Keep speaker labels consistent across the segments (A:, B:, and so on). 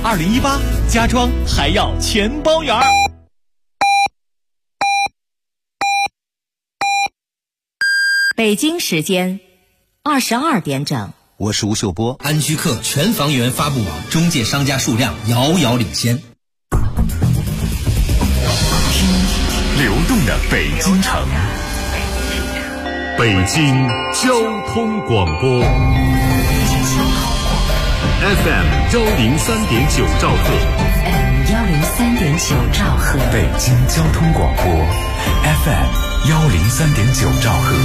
A: 2018家装还要全包圆。
B: 北京时间22点整。
C: 我是吴秀波。
D: 安居客全房源发布网中介商家数量遥遥领先。
E: 流动的北京城，北京交通广播 FM 103.9兆赫
B: 103.9兆赫，
E: 北京交通广播 FM 103.9兆赫。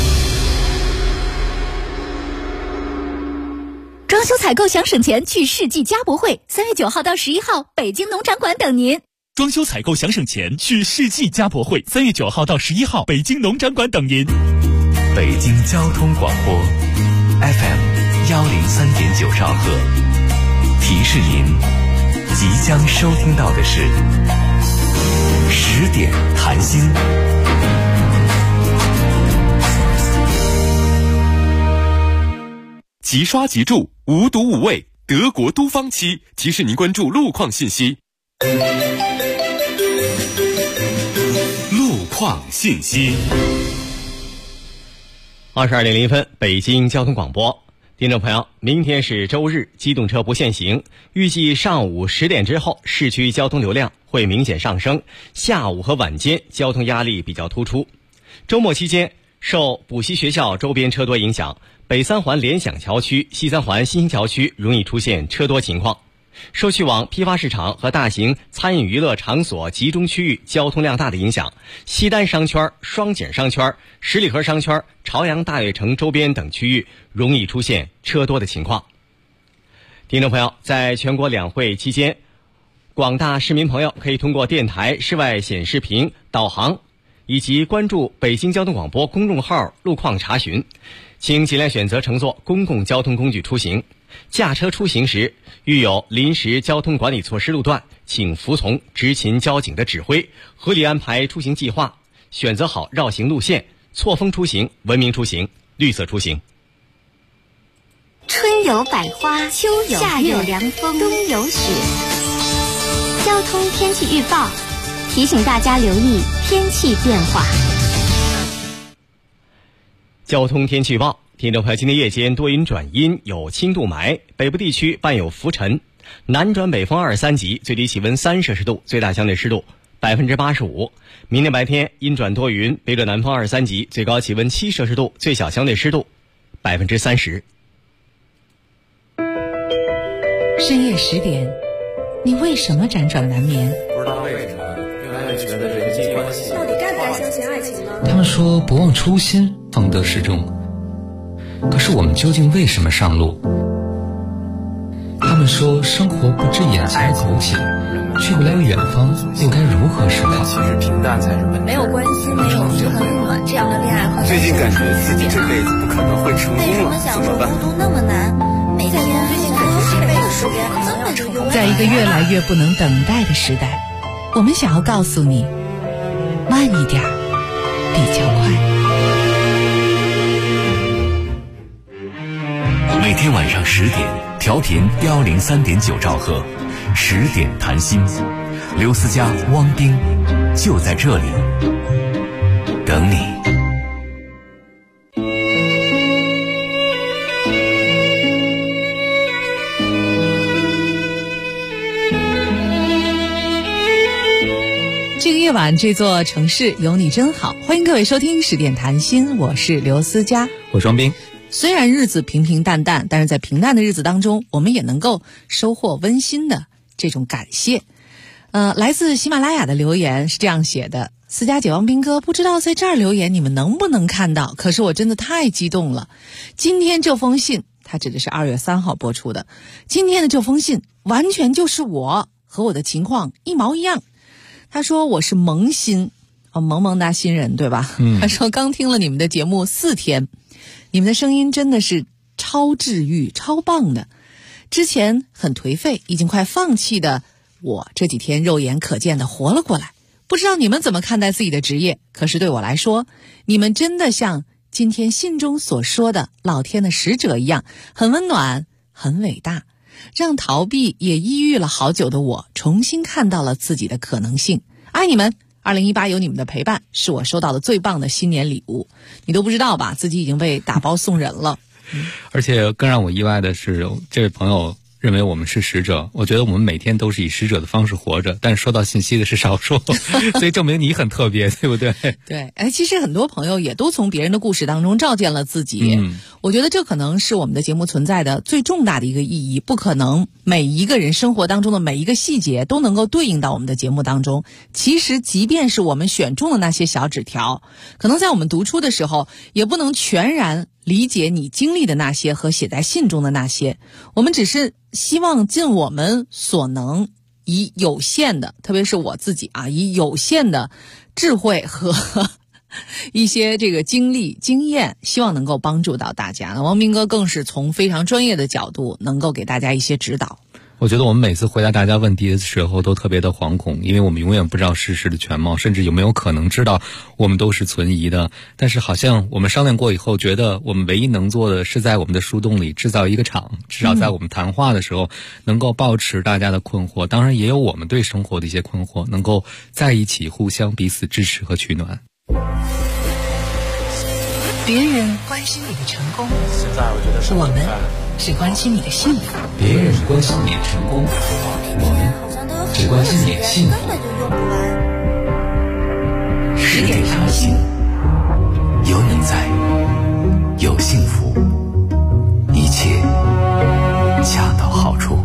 F: 装修采购想省钱，去世纪家博会，3月9号到11号，北京农场馆等您。
A: 装修采购想省钱，去世纪家博会，3月9号到11号，北京农场馆等您。
E: 北京交通广播 FM 103.9兆赫，提示您即将收听到的是10点谈心。即刷即住，无毒无味，德国都方漆提示您关注路况信息。路况信息。
G: 22点0分，北京交通广播。听众朋友，明天是周日，机动车不限行，预计上午10点之后，市区交通流量会明显上升，下午和晚间交通压力比较突出。周末期间，受补习学校周边车多影响，北三环联想桥区、西三环新兴桥区容易出现车多情况。受去往批发市场和大型餐饮娱乐场所集中区域交通量大的影响，西单商圈、双井商圈、十里河商圈、朝阳大悦城周边等区域容易出现车多的情况。听众朋友，在全国两会期间，广大市民朋友可以通过电台室外显示屏导航，以及关注北京交通广播公众号路况查询，请尽量选择乘坐公共交通工具出行。驾车出行时，遇有临时交通管理措施路段，请服从执勤交警的指挥，合理安排出行计划，选择好绕行路线，错峰出行，文明出行，绿色出行。
F: 春有百花，秋有夏有凉风，冬有雪。交通天气预报提醒大家留意天气变化。
G: 交通天气预报，听众朋友，今天夜间多云转阴，有轻度霾，北部地区伴有浮尘，南转北风2、3级，最低气温3摄氏度，最大相对湿度85%。明天白天阴转多云，北转南风2、3级，最高气温7摄氏度，最小相对湿度30%。
B: 深夜10点，你为什么辗转难眠？
H: 不知道为什么越来越觉得人际关系
I: 到底该不该相信爱情呢？
J: 他们说不忘初心，方得始终。可是我们究竟为什么上路？他们说生活不止眼前苟且，去不了远方，又该如何是好？
H: 其实平淡才是本质。
I: 没有关系，没有很暖，这样的恋爱和
H: 最近感觉自己这辈子不可能会成功了，怎么办？
I: 孤独那么难，每天最近感觉这辈子数遍可能要成功。
B: 在一个越来越不能等待的时代，我们想要告诉你，慢一点比较快。
E: 每天晚上10点，调频103.9兆赫，10点谈心，刘思佳、汪冰就在这里等你。
B: 这个夜晚，这座城市有你真好。欢迎各位收听10点谈心，我是刘思佳，
C: 我是汪冰。
B: 虽然日子平平淡淡，但是在平淡的日子当中，我们也能够收获温馨的这种感谢。来自喜马拉雅的留言是这样写的：思佳姐、汪斌哥，不知道在这儿留言你们能不能看到？可是我真的太激动了。今天这封信，它指的是2月3号播出的。今天的这封信完全就是我和我的情况一毛一样。他说我是萌新，萌萌哒新人对吧？他说刚听了你们的节目4天。你们的声音真的是超治愈、超棒的。之前很颓废，已经快放弃的我，这几天肉眼可见的活了过来。不知道你们怎么看待自己的职业，可是对我来说，你们真的像今天信中所说的老天的使者一样，很温暖，很伟大。 让逃避也抑郁了好久的我重新看到了自己的可能性。爱你们，2018有你们的陪伴，是我收到的最棒的新年礼物。你都不知道吧，自己已经被打包送人了。
J: 而且更让我意外的是，这位朋友认为我们是使者，我觉得我们每天都是以使者的方式活着，但是收到信息的是少数，所以证明你很特别，对不对？
B: 对，其实很多朋友也都从别人的故事当中照见了自己。我觉得这可能是我们的节目存在的最重大的一个意义，不可能每一个人生活当中的每一个细节都能够对应到我们的节目当中。其实即便是我们选中的那些小纸条，可能在我们读出的时候也不能全然理解你经历的那些和写在信中的那些，我们只是希望尽我们所能，以有限的，特别是我自己以有限的智慧和一些这个经历经验，希望能够帮助到大家。王斌哥更是从非常专业的角度能够给大家一些指导。
J: 我觉得我们每次回答大家问题的时候都特别的惶恐，因为我们永远不知道事实的全貌，甚至有没有可能知道我们都是存疑的。但是好像我们商量过以后，觉得我们唯一能做的是在我们的树洞里制造一个场，至少在我们谈话的时候能够抱持大家的困惑，当然也有我们对生活的一些困惑，能够在一起互相彼此支持和取暖。
B: 别人关心你的成功，
H: 现在我觉得
B: 我们只关心你的幸福。
J: 别人关心你的成功，我们只关心你的幸福。
E: 10点谈心，有你在，有幸福，一切恰到好处。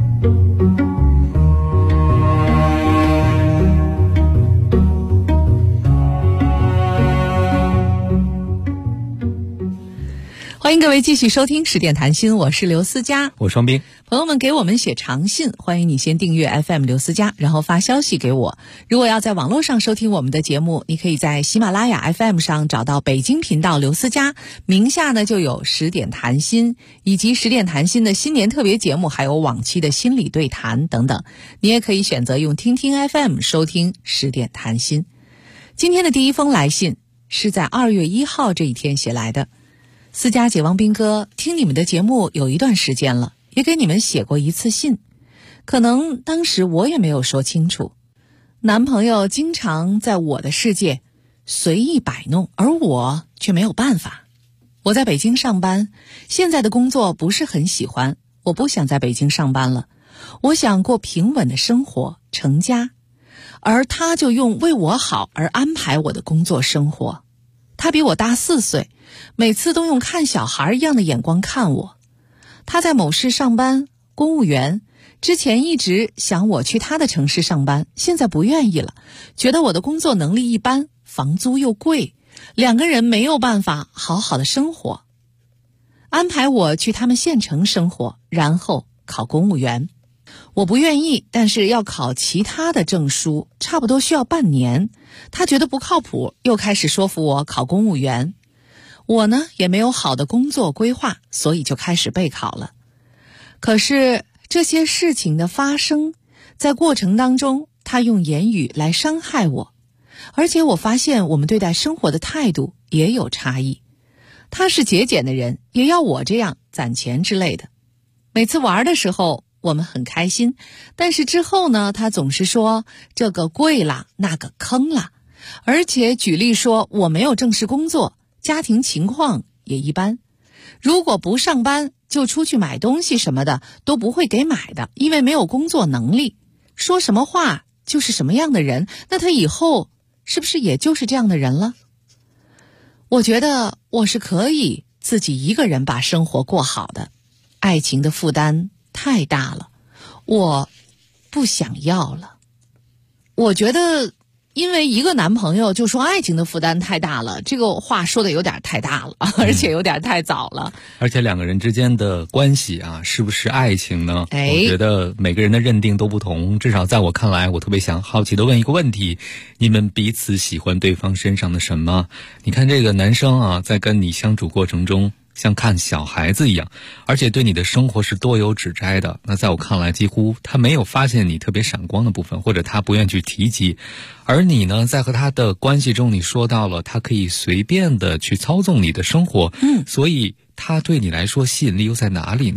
B: 欢迎各位继续收听10点谈心，我是刘思佳，
J: 我双冰。
B: 朋友们给我们写长信，欢迎你先订阅 FM 刘思佳，然后发消息给我。如果要在网络上收听我们的节目，你可以在喜马拉雅 FM 上找到北京频道刘思佳，名下呢就有10点谈心，以及10点谈心的新年特别节目，还有往期的心理对谈等等。你也可以选择用听听 FM 收听10点谈心。今天的第一封来信是在2月1号这一天写来的。思佳姐、王斌哥，听你们的节目有一段时间了，也给你们写过一次信，可能当时我也没有说清楚。男朋友经常在我的世界随意摆弄，而我却没有办法。我在北京上班，现在的工作不是很喜欢，我不想在北京上班了，我想过平稳的生活，成家。而他就用为我好而安排我的工作生活。他比我大4岁，每次都用看小孩一样的眼光看我。他在某市上班，公务员，之前一直想我去他的城市上班，现在不愿意了，觉得我的工作能力一般，房租又贵，两个人没有办法好好的生活。安排我去他们县城生活，然后考公务员。我不愿意，但是要考其他的证书，差不多需要半年。他觉得不靠谱，又开始说服我考公务员。我呢，也没有好的工作规划，所以就开始备考了。可是这些事情的发生，在过程当中，他用言语来伤害我，而且我发现我们对待生活的态度也有差异。他是节俭的人，也要我这样攒钱之类的。每次玩的时候我们很开心，但是之后呢，他总是说这个贵了，那个坑了，而且举例说我没有正式工作，家庭情况也一般，如果不上班就出去买东西什么的都不会给买的，因为没有工作能力。说什么话就是什么样的人，那他以后是不是也就是这样的人了？我觉得我是可以自己一个人把生活过好的，爱情的负担太大了，我不想要了。我觉得因为一个男朋友就说爱情的负担太大了，这个话说的有点太大了，而且有点太早了。
J: 而且两个人之间的关系啊，是不是爱情呢？我觉得每个人的认定都不同，至少在我看来，我特别想好奇的问一个问题：你们彼此喜欢对方身上的什么？你看这个男生啊，在跟你相处过程中像看小孩子一样，而且对你的生活是多有指摘的。那在我看来，几乎他没有发现你特别闪光的部分，或者他不愿去提及。而你呢，在和他的关系中，你说到了他可以随便的去操纵你的生活，所以他对你来说吸引力又在哪里呢？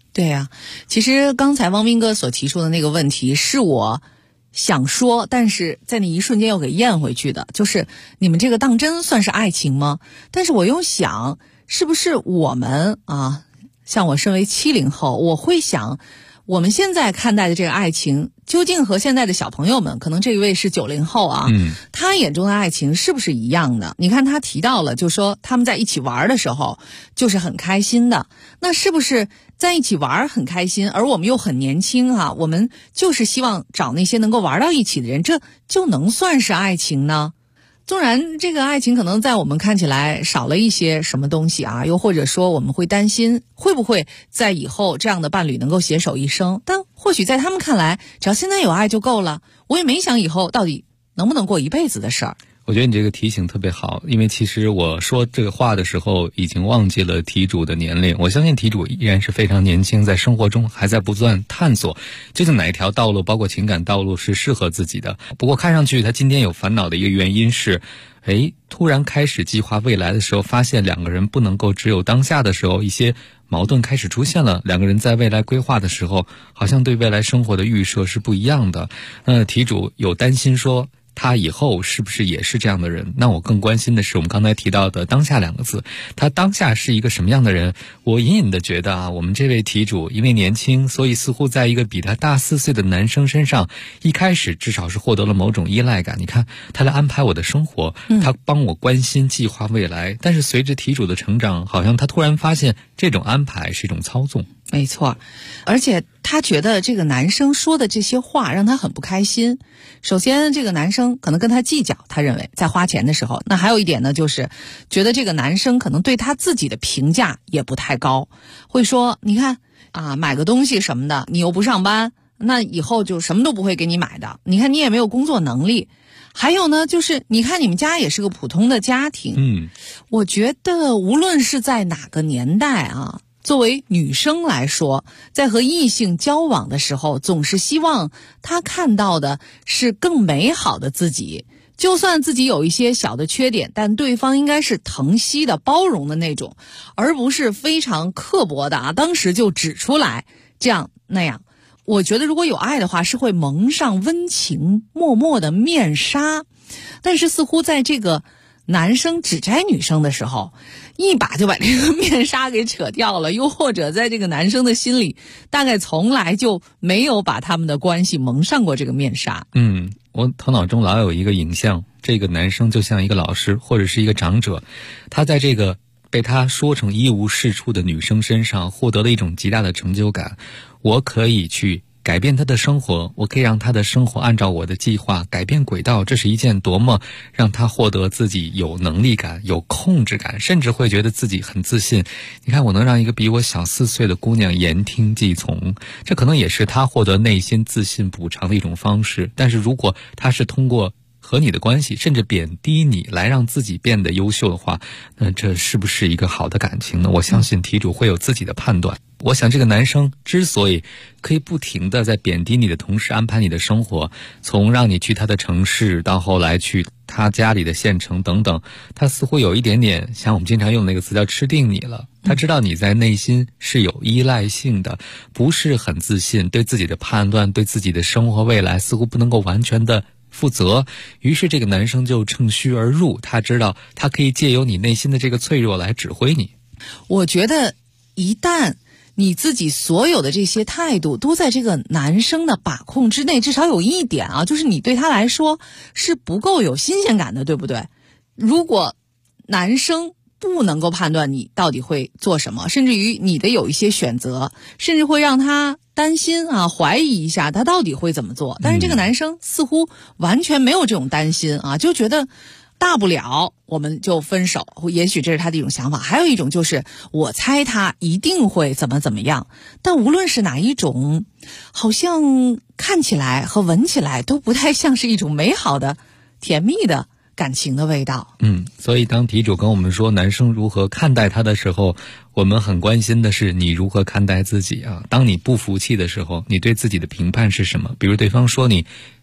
B: 对呀，其实刚才汪斌哥所提出的那个问题是我想说，但是在那一瞬间又给咽回去的，就是你们这个当真算是爱情吗？但是我又想，是不是我们啊，像我身为70后，我会想我们现在看待的这个爱情究竟和现在的小朋友们，可能这一位是90后啊，他眼中的爱情是不是一样的？你看他提到了，就说他们在一起玩的时候就是很开心的，那是不是在一起玩很开心，而我们又很年轻啊，我们就是希望找那些能够玩到一起的人，这就能算是爱情呢？纵然这个爱情可能在我们看起来少了一些什么东西啊，又或者说我们会担心会不会在以后这样的伴侣能够携手一生，但或许在他们看来，只要现在有爱就够了，我也没想以后到底能不能过一辈子的事儿。
J: 我觉得你这个提醒特别好，因为其实我说这个话的时候已经忘记了题主的年龄，我相信题主依然是非常年轻，在生活中还在不断探索究竟哪一条道路，包括情感道路是适合自己的。不过看上去他今天有烦恼的一个原因是，突然开始计划未来的时候，发现两个人不能够只有当下的时候，一些矛盾开始出现了，两个人在未来规划的时候，好像对未来生活的预设是不一样的。题主有担心说他以后是不是也是这样的人？那我更关心的是我们刚才提到的当下2个字，他当下是一个什么样的人？我隐隐的觉得啊，我们这位题主因为年轻，所以似乎在一个比他大4岁的男生身上，一开始至少是获得了某种依赖感。你看他来安排我的生活，他帮我关心计划未来，但是随着题主的成长，好像他突然发现这种安排是一种操纵。
B: 没错，而且他觉得这个男生说的这些话让他很不开心。首先这个男生可能跟他计较，他认为在花钱的时候，那还有一点呢，就是觉得这个男生可能对他自己的评价也不太高，会说你看啊，买个东西什么的你又不上班，那以后就什么都不会给你买的，你看你也没有工作能力。还有呢，就是你看你们家也是个普通的家庭，我觉得无论是在哪个年代啊，作为女生来说，在和异性交往的时候，总是希望他看到的是更美好的自己，就算自己有一些小的缺点，但对方应该是疼惜的、包容的那种，而不是非常刻薄的啊，当时就指出来这样那样。我觉得如果有爱的话，是会蒙上温情脉脉的面纱，但是似乎在这个男生指摘女生的时候，一把就把这个面纱给扯掉了，又或者在这个男生的心里大概从来就没有把他们的关系蒙上过这个面纱。
J: 我头脑中老有一个影像，这个男生就像一个老师或者是一个长者，他在这个被他说成一无是处的女生身上获得了一种极大的成就感。我可以去改变他的生活，我可以让他的生活按照我的计划改变轨道，这是一件多么让他获得自己有能力感、有控制感，甚至会觉得自己很自信。你看，我能让一个比我小4岁的姑娘言听计从，这可能也是他获得内心自信补偿的一种方式。但是如果他是通过和你的关系甚至贬低你来让自己变得优秀的话，那这是不是一个好的感情呢？我相信题主会有自己的判断。我想这个男生之所以可以不停地在贬低你的同时安排你的生活，从让你去他的城市到后来去他家里的县城等等，他似乎有一点点像我们经常用那个词叫吃定你了。他知道你在内心是有依赖性的，不是很自信，对自己的判断、对自己的生活未来似乎不能够完全的负责，于是这个男生就趁虚而入，他知道他可以借由你内心的这个脆弱来指挥你。
B: 我觉得一旦你自己所有的这些态度都在这个男生的把控之内，至少有一点啊，就是你对他来说是不够有新鲜感的，对不对？如果男生不能够判断你到底会做什么，甚至于你的有一些选择，甚至会让他担心啊，怀疑一下他到底会怎么做。但是这个男生似乎完全没有这种担心啊，就觉得大不了我们就分手，也许这是他的一种想法。还有一种就是我猜他一定会怎么样，但无论是哪一种，好像看起来和闻起来都不太像是一种美好的甜蜜的感情的味道。
J: 所以当题主跟我们说男生如何看待他的时候，我们很关心的是你如何看待自己啊。当你不服气的时候，你对自己的评判是什么？比如对方说你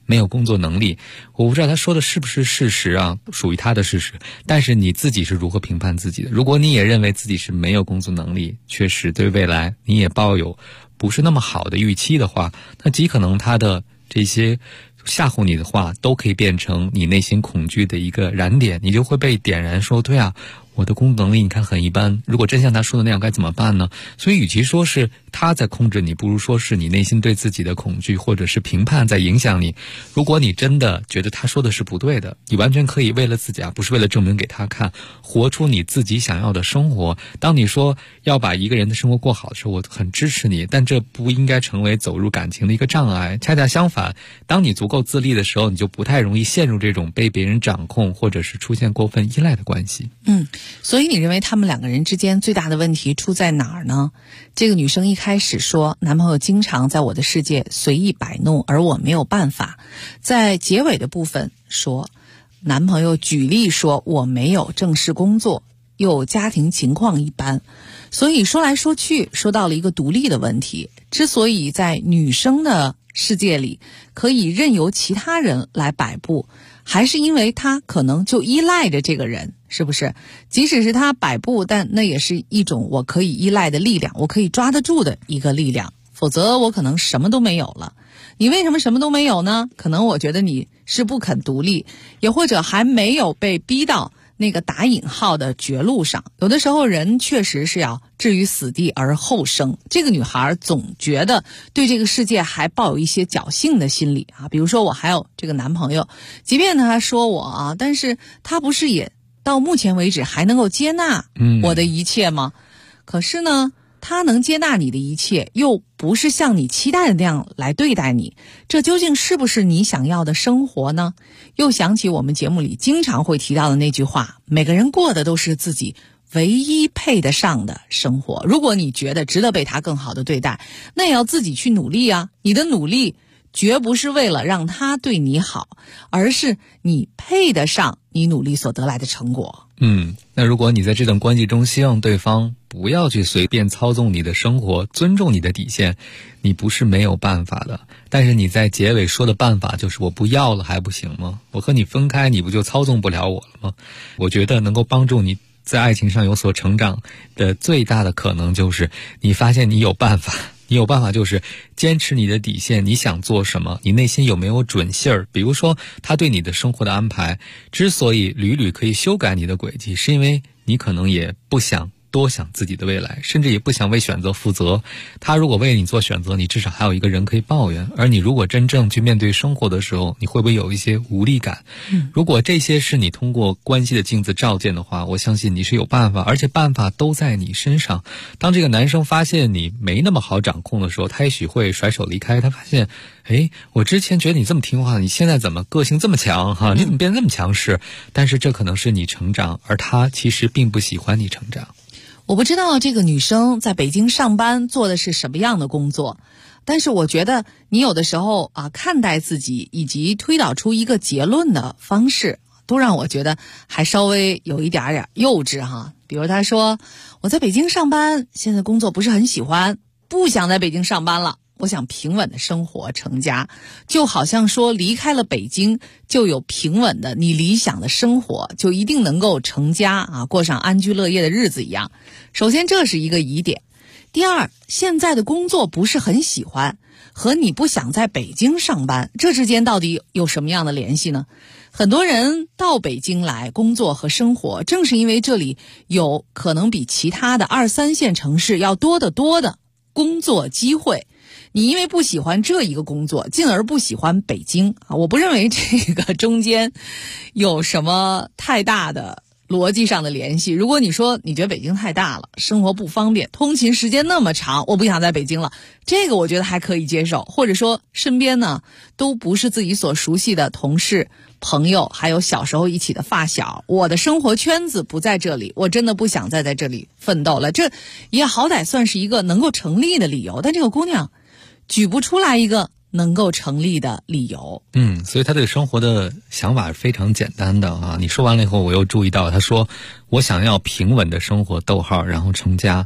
J: 没有工作能力。我不知道他说的是不是事实啊，属于他的事实，但是你自己是如何评判自己的？如果你也认为自己是没有工作能力，确实对未来你也抱有不是那么好的预期的话，那极可能他的这些吓唬你的话都可以变成你内心恐惧的一个燃点，你就会被点燃说，对啊，我的工作能力你看很一般，如果真像他说的那样该怎么办呢？所以与其说是他在控制你，不如说是你内心对自己的恐惧或者是评判在影响你。如果你真的觉得他说的是不对的，你完全可以为了自己不是为了证明给他看，活出你自己想要的生活。当你说要把一个人的生活过好的时候，我很支持你，但这不应该成为走入感情的一个障碍。恰恰相反，当你足够自立的时候，你就不太容易陷入这种被别人掌控或者是出现过分依赖的关系。
B: 所以你认为他们两个人之间最大的问题出在哪儿呢？这个女生一开始说，男朋友经常在我的世界随意摆弄，而我没有办法。在结尾的部分说，男朋友举例说我没有正式工作，又家庭情况一般。所以说来说去，说到了一个独立的问题。之所以在女生的世界里可以任由其他人来摆布，还是因为她可能就依赖着这个人，是不是？即使是她摆布，但那也是一种我可以依赖的力量，我可以抓得住的一个力量，否则我可能什么都没有了。你为什么什么都没有呢？可能我觉得你是不肯独立，也或者还没有被逼到那个打引号的绝路上。有的时候人确实是要置于死地而后生。这个女孩总觉得对这个世界还抱有一些侥幸的心理比如说我还有这个男朋友，即便他说我但是他不是也到目前为止还能够接纳我的一切吗？可是呢，他能接纳你的一切，又不是像你期待的那样来对待你，这究竟是不是你想要的生活呢？又想起我们节目里经常会提到的那句话，每个人过的都是自己唯一配得上的生活。如果你觉得值得被他更好的对待，那也要自己去努力啊。你的努力绝不是为了让他对你好，而是你配得上你努力所得来的成果。
J: 那如果你在这段关系中希望对方不要去随便操纵你的生活，尊重你的底线，你不是没有办法的。但是你在结尾说的办法就是我不要了还不行吗？我和你分开，你不就操纵不了我了吗？我觉得能够帮助你在爱情上有所成长的最大的可能就是你发现你有办法。你有办法就是坚持你的底线，你想做什么，你内心有没有准信儿？比如说他对你的生活的安排之所以屡屡可以修改你的轨迹，是因为你可能也不想多想自己的未来，甚至也不想为选择负责。他如果为你做选择，你至少还有一个人可以抱怨。而你如果真正去面对生活的时候，你会不会有一些无力感？如果这些是你通过关系的镜子照见的话，我相信你是有办法，而且办法都在你身上。当这个男生发现你没那么好掌控的时候，他也许会甩手离开。他发现我之前觉得你这么听话，你现在怎么个性这么强你怎么变得那么强势？但是这可能是你成长，而他其实并不喜欢你成长。
B: 我不知道这个女生在北京上班做的是什么样的工作，但是我觉得你有的时候看待自己以及推导出一个结论的方式，都让我觉得还稍微有一点点幼稚比如她说我在北京上班，现在工作不是很喜欢，不想在北京上班了，我想平稳的生活成家，就好像说离开了北京就有平稳的你理想的生活，就一定能够成家过上安居乐业的日子一样。首先这是一个疑点。第二，现在的工作不是很喜欢和你不想在北京上班，这之间到底有什么样的联系呢？很多人到北京来工作和生活，正是因为这里有可能比其他的2、3线城市要多的工作机会。你因为不喜欢这一个工作，进而不喜欢北京我不认为这个中间有什么太大的逻辑上的联系。如果你说你觉得北京太大了，生活不方便，通勤时间那么长，我不想在北京了，这个我觉得还可以接受。或者说身边呢都不是自己所熟悉的同事朋友，还有小时候一起的发小，我的生活圈子不在这里，我真的不想再在这里奋斗了，这也好歹算是一个能够成立的理由。但这个姑娘举不出来一个能够成立的理由。
J: 所以他对生活的想法是非常简单的你说完了以后，我又注意到他说我想要平稳的生活然后成家。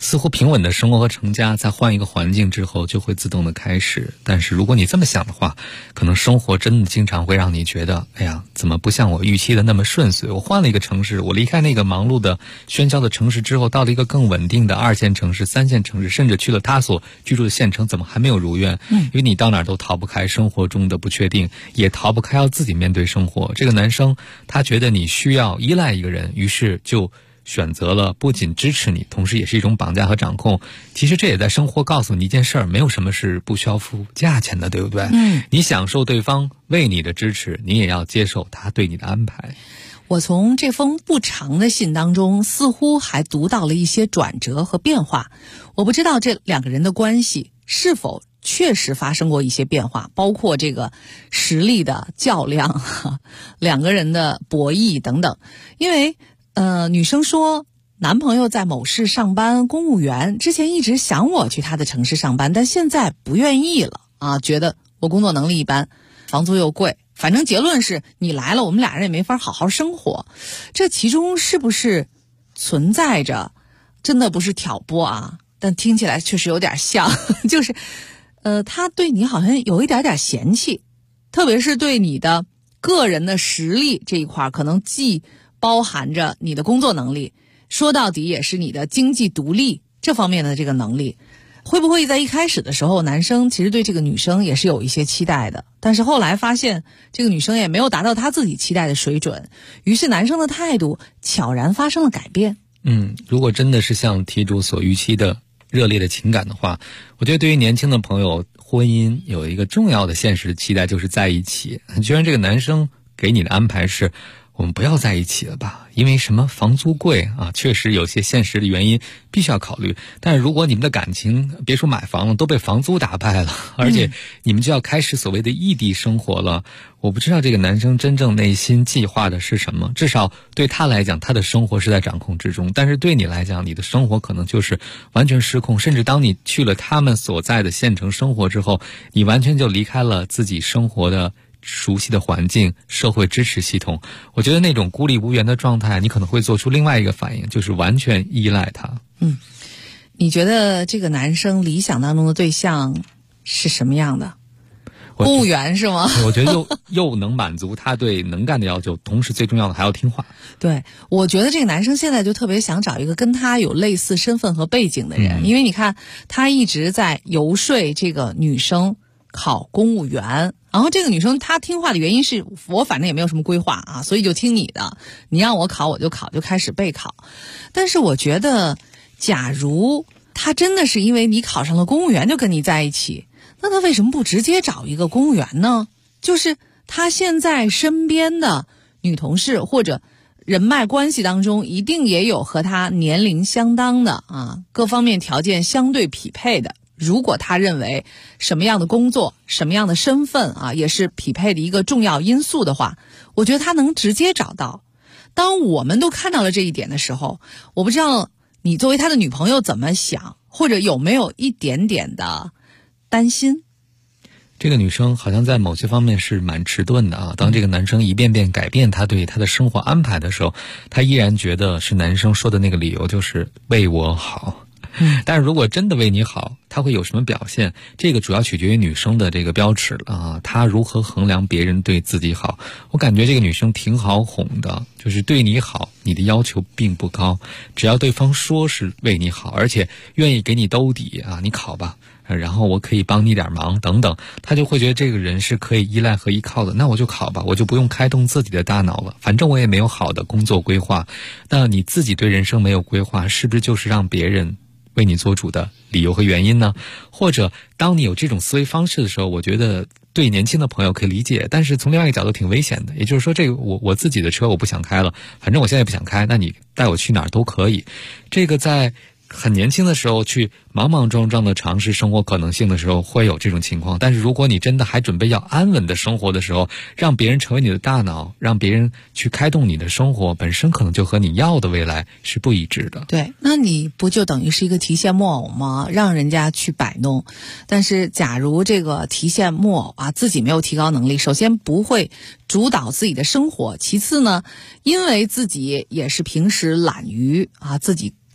J: 似乎平稳的生活和成家在换一个环境之后就会自动的开始。但是如果你这么想的话，可能生活真的经常会让你觉得，哎呀，怎么不像我预期的那么顺遂，我换了一个城市，我离开那个忙碌的喧嚣的城市之后，到了一个更稳定的2线城市、3线城市，甚至去了他所居住的县城，怎么还没有如愿？因为你到哪儿都逃不开生活中的不确定，也逃不开要自己面对生活。这个男生他觉得你需要依赖一个人，于是就选择了不仅支持你，同时也是一种绑架和掌控。其实这也在生活告诉你一件事儿，没有什么是不需要付价钱的，对不对？你享受对方为你的支持，你也要接受他对你的安排。
B: 我从这封不长的信当中似乎还读到了一些转折和变化。我不知道这2个人的关系是否确实发生过一些变化，包括这个实力的较量，2个人的博弈等等。因为女生说男朋友在某市上班，公务员，之前一直想我去他的城市上班，但现在不愿意了啊，觉得我工作能力一般，房租又贵，反正结论是你来了，我们俩人也没法好好生活。这其中是不是存在着，真的不是挑拨啊，但听起来确实有点像，就是他对你好像有一点点嫌弃，特别是对你的个人的实力这一块，可能既包含着你的工作能力，说到底也是你的经济独立这方面的这个能力。会不会在一开始的时候，男生其实对这个女生也是有一些期待的，但是后来发现这个女生也没有达到他自己期待的水准，于是男生的态度悄然发生了改变。
J: 如果真的是像题主所预期的热烈的情感的话，我觉得对于年轻的朋友，婚姻有一个重要的现实的期待，就是在一起。居然这个男生给你的安排是我们不要在一起了吧，因为什么房租贵啊，确实有些现实的原因必须要考虑。但是如果你们的感情别说买房了，都被房租打败了，而且你们就要开始所谓的异地生活了，我不知道这个男生真正内心计划的是什么。至少对他来讲，他的生活是在掌控之中，但是对你来讲，你的生活可能就是完全失控。甚至当你去了他们所在的县城生活之后，你完全就离开了自己生活的熟悉的环境、社会支持系统。我觉得那种孤立无援的状态，你可能会做出另外一个反应，就是完全依赖他。
B: 你觉得这个男生理想当中的对象是什么样的？公务员是吗？
J: 我觉得又能满足他对能干的要求，同时最重要的还要听话。
B: 对，我觉得这个男生现在就特别想找一个跟他有类似身份和背景的人，因为你看他一直在游说这个女生考公务员，然后这个女生她听话的原因是我反正也没有什么规划啊，所以就听你的，你让我考我就考，就开始备考。但是我觉得假如他真的是因为你考上了公务员就跟你在一起，那他为什么不直接找一个公务员呢？就是他现在身边的女同事或者人脉关系当中一定也有和他年龄相当的啊，各方面条件相对匹配的。如果他认为什么样的工作、什么样的身份啊，也是匹配的一个重要因素的话，我觉得他能直接找到。当我们都看到了这一点的时候，我不知道你作为他的女朋友怎么想，或者有没有一点点的担心。
J: 这个女生好像在某些方面是蛮迟钝的啊。当这个男生一遍遍改变他对他的生活安排的时候，她依然觉得是男生说的那个理由，就是为我好。但是如果真的为你好，他会有什么表现？这个主要取决于女生的这个标尺了啊，她如何衡量别人对自己好？我感觉这个女生挺好哄的，就是对你好，你的要求并不高，只要对方说是为你好，而且愿意给你兜底啊，你考吧，然后我可以帮你点忙等等，他就会觉得这个人是可以依赖和依靠的。那我就考吧，我就不用开动自己的大脑了，反正我也没有好的工作规划。那你自己对人生没有规划，是不是就是让别人为你做主的理由和原因呢？或者当你有这种思维方式的时候，我觉得对年轻的朋友可以理解，但是从另外一个角度挺危险的。也就是说，这个我自己的车我不想开了，反正我现在不想开，那你带我去哪儿都可以。这个在很年轻的时候去莽莽撞撞的尝试生活可能性的时候会有这种情况，但是如果你真的还准备要安稳的生活的时候，让别人成为你的大脑，让别人去开动你的生活，本身可能就和你要的未来是不一致的。
B: 对，那你不就等于是一个提线木偶吗？让人家去摆弄。但是假如这个提线木偶啊，自己没有提高能力，首先不会主导自己的生活，其次呢，因为自己也是平时懒于啊，自己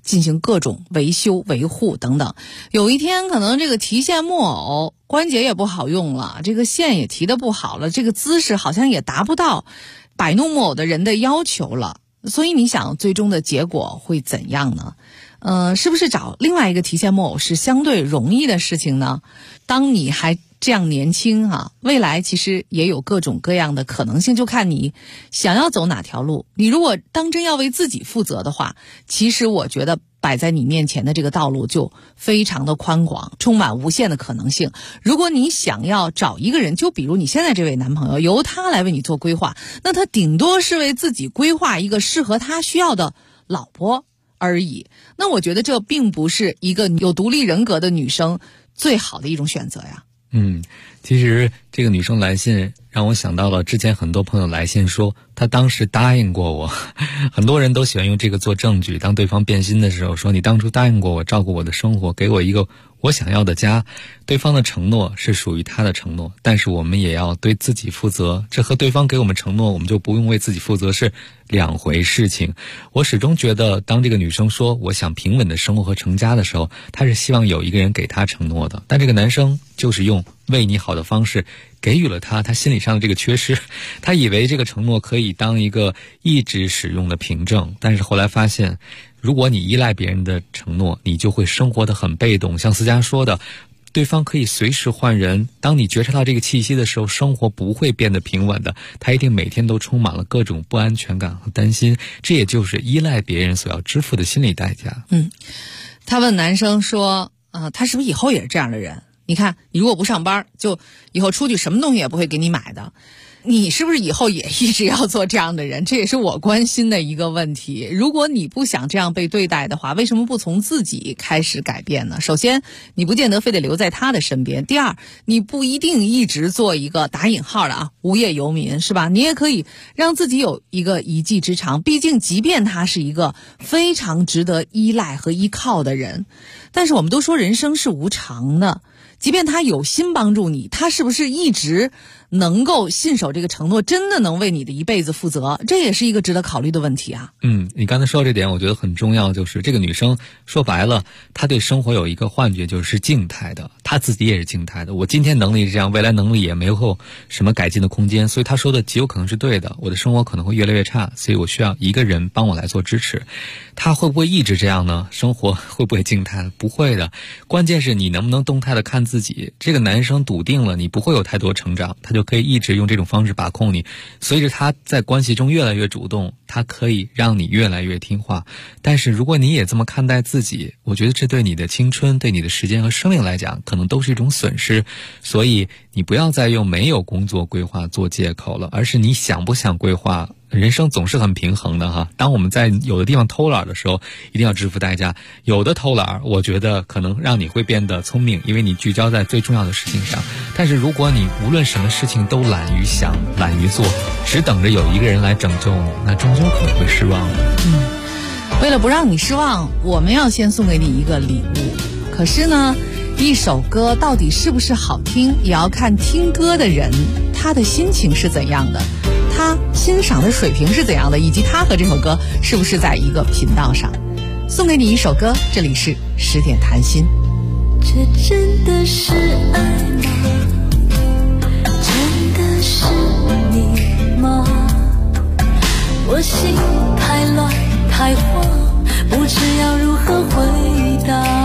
B: 进行各种维修维护等等。有一天可能这个提线木偶关节也不好用了，这个线也提得不好了，这个姿势好像也达不到摆弄木偶的人的要求了，所以你想最终的结果会怎样呢？是不是找另外一个提线木偶是相对容易的事情呢？当你还这样年轻啊，未来其实也有各种各样的可能性，就看你想要走哪条路。你如果当真要为自己负责的话，其实我觉得摆在你面前的这个道路就非常的宽广，充满无限的可能性。如果你想要找一个人，就比如你现在这位男朋友，由他来为你做规划，那他顶多是为自己规划一个适合他需要的老婆而已。那我觉得这并不是一个有独立人格的女生最好的一种选择呀。
J: 其实这个女生来信让我想到了之前很多朋友来信说她当时答应过我，很多人都喜欢用这个做证据，当对方变心的时候说你当初答应过我照顾我的生活，给我一个我想要的家，对方的承诺是属于他的承诺，但是我们也要对自己负责，这和对方给我们承诺我们就不用为自己负责是两回事情。我始终觉得当这个女生说我想平稳的生活和成家的时候，她是希望有一个人给她承诺的，但这个男生就是用为你好的方式给予了他心理上的这个缺失，他以为这个承诺可以当一个一直使用的凭证，但是后来发现如果你依赖别人的承诺，你就会生活得很被动。像思佳说的，对方可以随时换人，当你觉察到这个气息的时候，生活不会变得平稳的，他一定每天都充满了各种不安全感和担心，这也就是依赖别人所要支付的心理代价。
B: 他问男生说他是不是以后也是这样的人？你看你如果不上班，就以后出去什么东西也不会给你买的，你是不是以后也一直要做这样的人？这也是我关心的一个问题。如果你不想这样被对待的话，为什么不从自己开始改变呢？首先你不见得非得留在他的身边，第二你不一定一直做一个打引号的无业游民，是吧？你也可以让自己有一个一技之长，毕竟即便他是一个非常值得依赖和依靠的人，但是我们都说人生是无常的，即便他有心帮助你，他是不是一直能够信守这个承诺，真的能为你的一辈子负责，这也是一个值得考虑的问题啊。
J: 你刚才说这点我觉得很重要，就是这个女生说白了，她对生活有一个幻觉，就是静态的，她自己也是静态的，我今天能力是这样，未来能力也没有什么改进的空间，所以她说的极有可能是对的，我的生活可能会越来越差，所以我需要一个人帮我来做支持。她会不会一直这样呢？生活会不会静态？不会的，关键是你能不能动态的看自己。这个男生笃定了你不会有太多成长，他就可以一直用这种方式把控你，随着他在关系中越来越主动，他可以让你越来越听话。但是如果你也这么看待自己，我觉得这对你的青春，对你的时间和生命来讲可能都是一种损失。所以你不要再用没有工作规划做借口了，而是你想不想规划。人生总是很平衡的哈，当我们在有的地方偷懒的时候，一定要支付代价。有的偷懒我觉得可能让你会变得聪明，因为你聚焦在最重要的事情上。但是如果你无论什么事情都懒于想，懒于做，只等着有一个人来拯救你，那终究可能会失望的。
B: 为了不让你失望，我们要先送给你一个礼物。可是呢，一首歌到底是不是好听，也要看听歌的人他的心情是怎样的，他欣赏的水平是怎样的，以及他和这首歌是不是在一个频道上。送给你一首歌，这里是10点谈心。
I: 这真的是爱吗？真的是你吗？我心太乱太慌，不知要如何回答。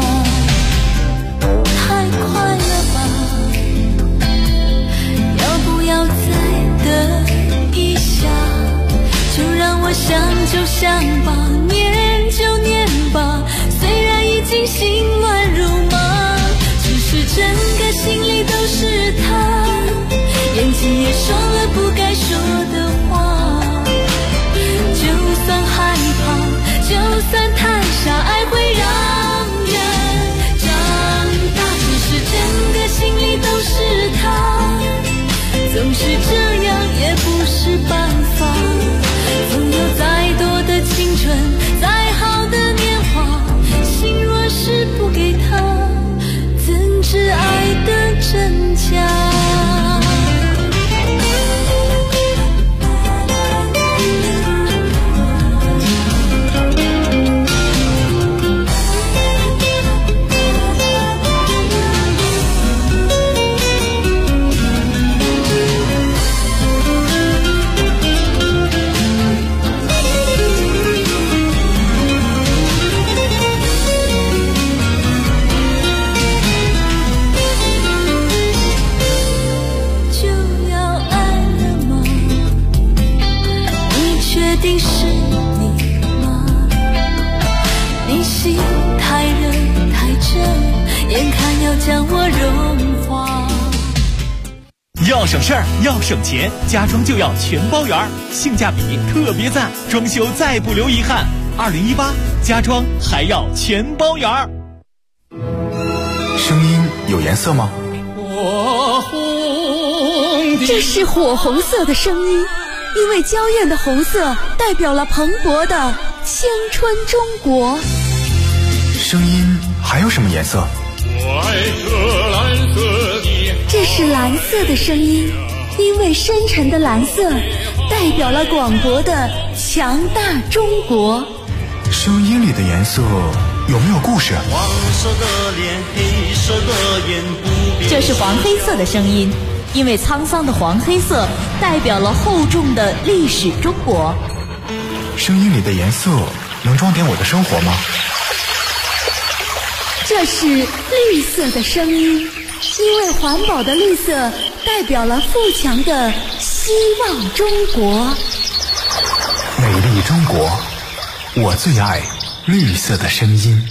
I: 太快了吧，要不要再等一下？就让我想就想吧，念就念吧，虽然已经心乱如麻，只是整个心里都是他，眼睛也说了不该说的话。就算害怕，就算太傻，爱会让人长大，只是整个心里都是他，总是这样也不是办法。总有再多的青春，再好的年华，心若是不给他，怎知爱的真假？
A: 要省事儿，要省钱，家装就要全包圆儿，性价比特别赞，装修再不留遗憾。2018家装还要全包圆儿。
C: 声音有颜色吗？
I: 这是火红色的声音，因为娇艳的红色代表了蓬勃的青春中国。
C: 声音还有什么颜色？
I: 这是蓝色的声音，因为深沉的蓝色代表了广博的强大中国。
C: 声音里的颜色有没有故事？
K: 黄色的脸，黑色的眼，
L: 这是黄黑色的声音，因为沧桑的黄黑色代表了厚重的历史中国。
C: 声音里的颜色能装点我的生活吗？
I: 这是绿色的声音，因为环保的绿色代表了富强的希望中国。
C: 美丽中国，我最爱绿色的声音。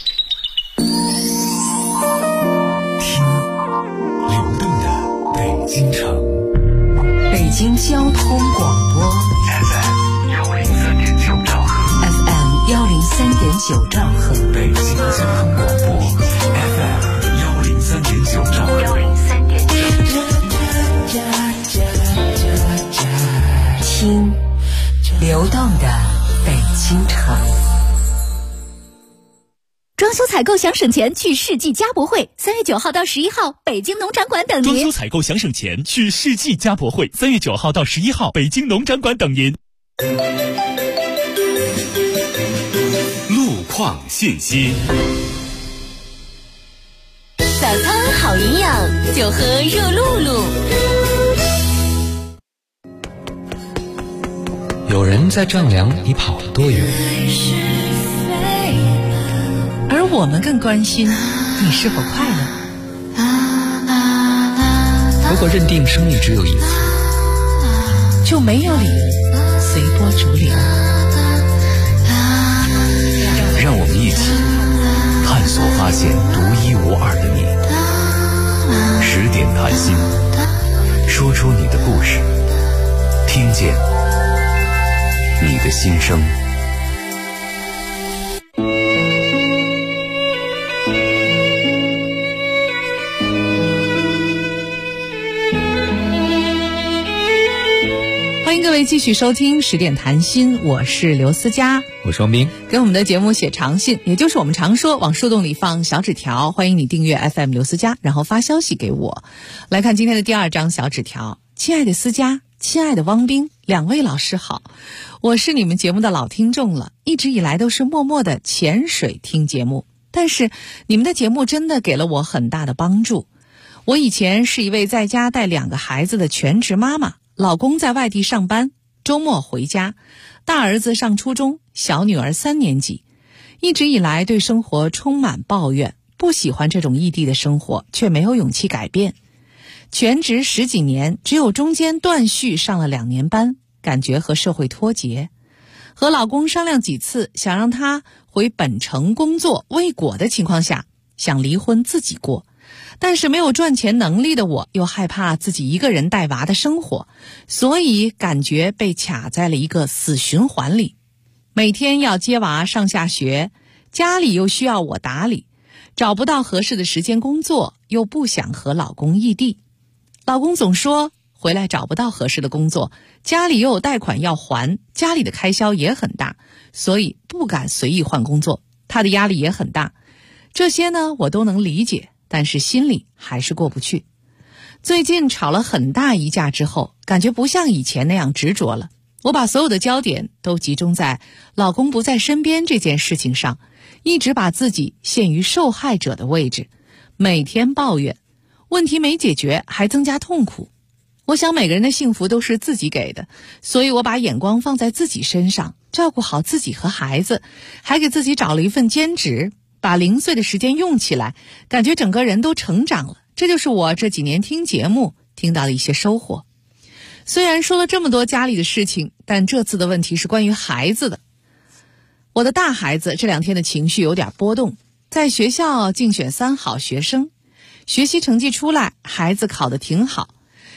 E: 听流动的北京城，
B: 北京交通广播
E: FM 103.9兆赫
B: ，FM 103.9兆赫，
E: 北京交通广播 FM 103.9兆赫，
B: 听流动的北京城。
F: 装修采购想省钱，去世纪家博会，3月9号到11号，北京农展馆等您。
A: 装修采购想省钱，去世纪家博会，3月9号到11号，北京农展馆等您。
E: 路况信息。
F: 早餐好营养，就喝热露露。
J: 有人在丈量你跑了多远，
B: 而我们更关心你是否快乐。
J: 如果认定生命只有一次，
B: 就没有理由随波逐流。
E: 让我们一起探索发现独一无二的你。10点谈心，说出你的故事，听见你的心声。
B: 欢迎各位继续收听10点谈心，我是刘思佳，
J: 我是王斌。
B: 给我们的节目写长信，也就是我们常说往树洞里放小纸条，欢迎你订阅 FM 刘思佳，然后发消息给我。来看今天的第2张小纸条。亲爱的思佳，亲爱的汪斌，两位老师好，我是你们节目的老听众了，一直以来都是默默的潜水听节目，但是你们的节目真的给了我很大的帮助。我以前是一位在家带2个孩子的全职妈妈，老公在外地上班，周末回家，大儿子上初中，小女儿3年级，一直以来对生活充满抱怨，不喜欢这种异地的生活，却没有勇气改变。全职10几年，只有中间断续上了2年班，感觉和社会脱节。和老公商量几次，想让他回本城工作未果的情况下，想离婚自己过。但是没有赚钱能力的我，又害怕自己一个人带娃的生活，所以感觉被卡在了一个死循环里。每天要接娃上下学，家里又需要我打理，找不到合适的时间工作，又不想和老公异地。老公总说回来找不到合适的工作，家里又有贷款要还，家里的开销也很大，所以不敢随意换工作，他的压力也很大。这些呢，我都能理解，但是心里还是过不去。最近吵了很大一架之后，感觉不像以前那样执着了。我把所有的焦点都集中在老公不在身边这件事情上，一直把自己陷于受害者的位置，每天抱怨，问题没解决，还增加痛苦。我想每个人的幸福都是自己给的，所以我把眼光放在自己身上，照顾好自己和孩子，还给自己找了一份兼职，把零碎的时间用起来，感觉整个人都成长了。这就是我这几年听节目听到的一些收获。虽然说了这么多家里的事情，但这次的问题是关于孩子的。我的大孩子这2天的情绪有点波动，在学校竞选3好学生，学习成绩出来，孩子考得挺好。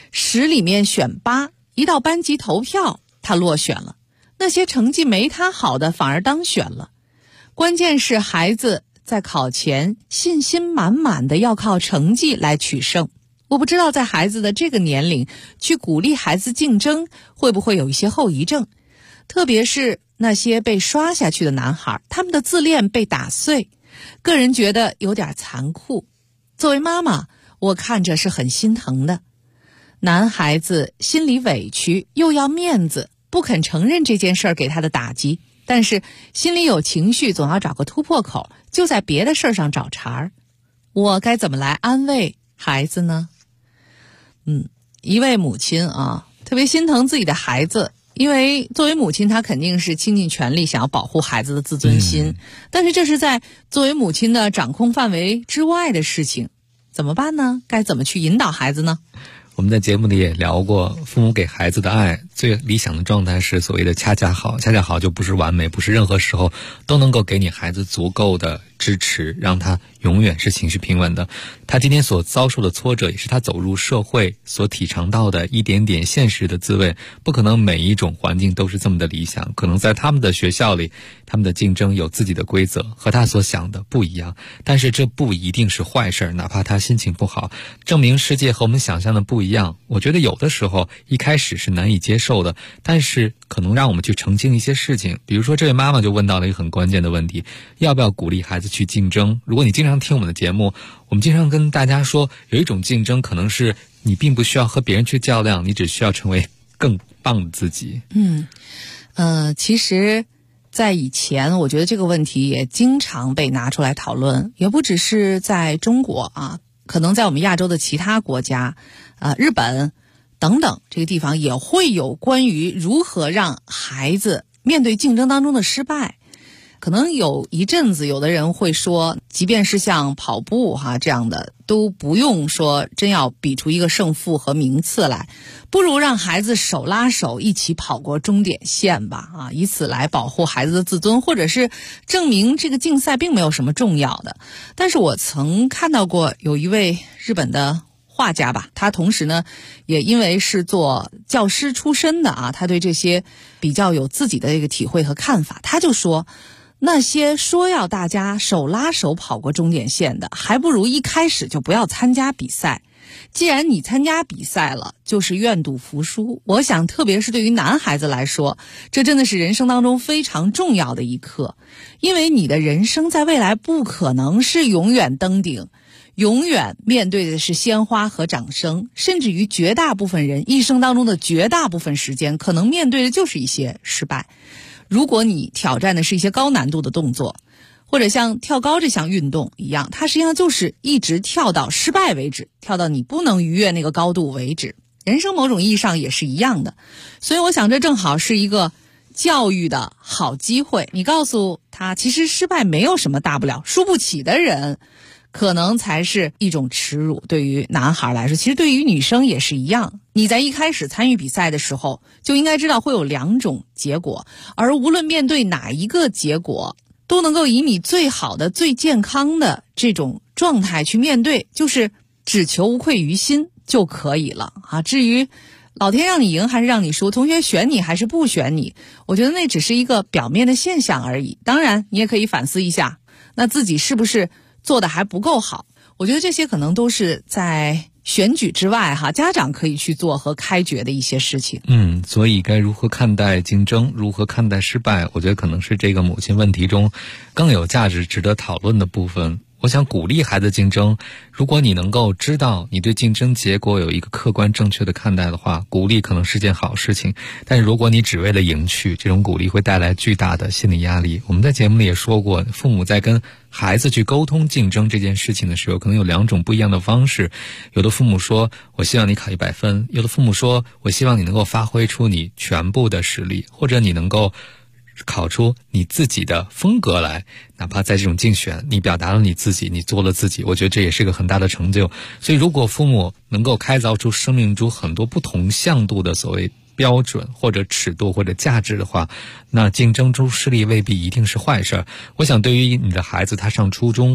B: 10里面选8，一到班级投票他落选了，那些成绩没他好的反而当选了。关键是孩子在考前信心满满的要靠成绩来取胜。我不知道在孩子的这个年龄去鼓励孩子竞争会不会有一些后遗症，特别是那些被刷下去的男孩，他们的自恋被打碎，个人觉得有点残酷。作为妈妈，我看着是很心疼的。男孩子心里委屈，又要面子，不肯承认这件事儿给他的打击，但是心里有情绪，总要找个突破口，就在别的事儿上找茬儿。我该怎么来安慰孩子呢？一位母亲啊，特别心疼自己的孩子，因为作为母亲，她肯定是倾尽全力想要保护孩子的自尊心，但是这是在作为母亲的掌控范围之外的事情，怎么办呢？该怎么去引导孩子呢？
J: 我们在节目里也聊过，父母给孩子的爱最理想的状态是所谓的恰恰好。恰恰好就不是完美，不是任何时候都能够给你孩子足够的支持，让他永远是情绪平稳的。他今天所遭受的挫折，也是他走入社会所体尝到的一点点现实的滋味。不可能每一种环境都是这么的理想，可能在他们的学校里，他们的竞争有自己的规则，和他所想的不一样。但是这不一定是坏事，哪怕他心情不好，证明世界和我们想象的不一样。我觉得有的时候一开始是难以接受的，但是可能让我们去澄清一些事情。比如说这位妈妈就问到了一个很关键的问题，要不要鼓励孩子去竞争？如果你经常听我们的节目，我们经常跟大家说，有一种竞争可能是你并不需要和别人去较量，你只需要成为更棒的自己。
B: 其实在以前我觉得这个问题也经常被拿出来讨论，也不只是在中国啊，可能在我们亚洲的其他国家日本等等这个地方也会有关于如何让孩子面对竞争当中的失败。可能有一阵子有的人会说，即便是像跑步这样的都不用说真要比出一个胜负和名次来，不如让孩子手拉手一起跑过终点线吧，以此来保护孩子的自尊，或者是证明这个竞赛并没有什么重要的。但是我曾看到过有一位日本的画家吧，他同时呢也因为是做教师出身的他对这些比较有自己的这个体会和看法。他就说，那些说要大家手拉手跑过终点线的，还不如一开始就不要参加比赛。既然你参加比赛了，就是愿赌服输。我想特别是对于男孩子来说，这真的是人生当中非常重要的一课，因为你的人生在未来不可能是永远登顶，永远面对的是鲜花和掌声，甚至于绝大部分人一生当中的绝大部分时间可能面对的就是一些失败。如果你挑战的是一些高难度的动作，或者像跳高这项运动一样，它实际上就是一直跳到失败为止，跳到你不能逾越那个高度为止。人生某种意义上也是一样的，所以我想这正好是一个教育的好机会。你告诉他，其实失败没有什么大不了，输不起的人可能才是一种耻辱。对于男孩来说，其实对于女生也是一样。你在一开始参与比赛的时候就应该知道会有2种结果，而无论面对哪一个结果，都能够以你最好的最健康的这种状态去面对，就是只求无愧于心就可以了至于老天让你赢还是让你输，同学选你还是不选你，我觉得那只是一个表面的现象而已。当然你也可以反思一下，那自己是不是做的还不够好。我觉得这些可能都是在选举之外家长可以去做和开掘的一些事情。
J: 所以该如何看待竞争，如何看待失败，我觉得可能是这个母亲问题中更有价值值得讨论的部分。我想鼓励孩子竞争，如果你能够知道你对竞争结果有一个客观正确的看待的话，鼓励可能是件好事情。但是如果你只为了赢去，这种鼓励会带来巨大的心理压力。我们在节目里也说过，父母在跟孩子去沟通竞争这件事情的时候，可能有2种不一样的方式。有的父母说，我希望你考100分，有的父母说，我希望你能够发挥出你全部的实力，或者你能够考出你自己的风格来，哪怕在这种竞选你表达了你自己，你做了自己，我觉得这也是个很大的成就。所以如果父母能够开凿出生命中很多不同向度的所谓标准或者尺度或者价值的话，那竞争中失利未必一定是坏事。我想对于你的孩子他上初中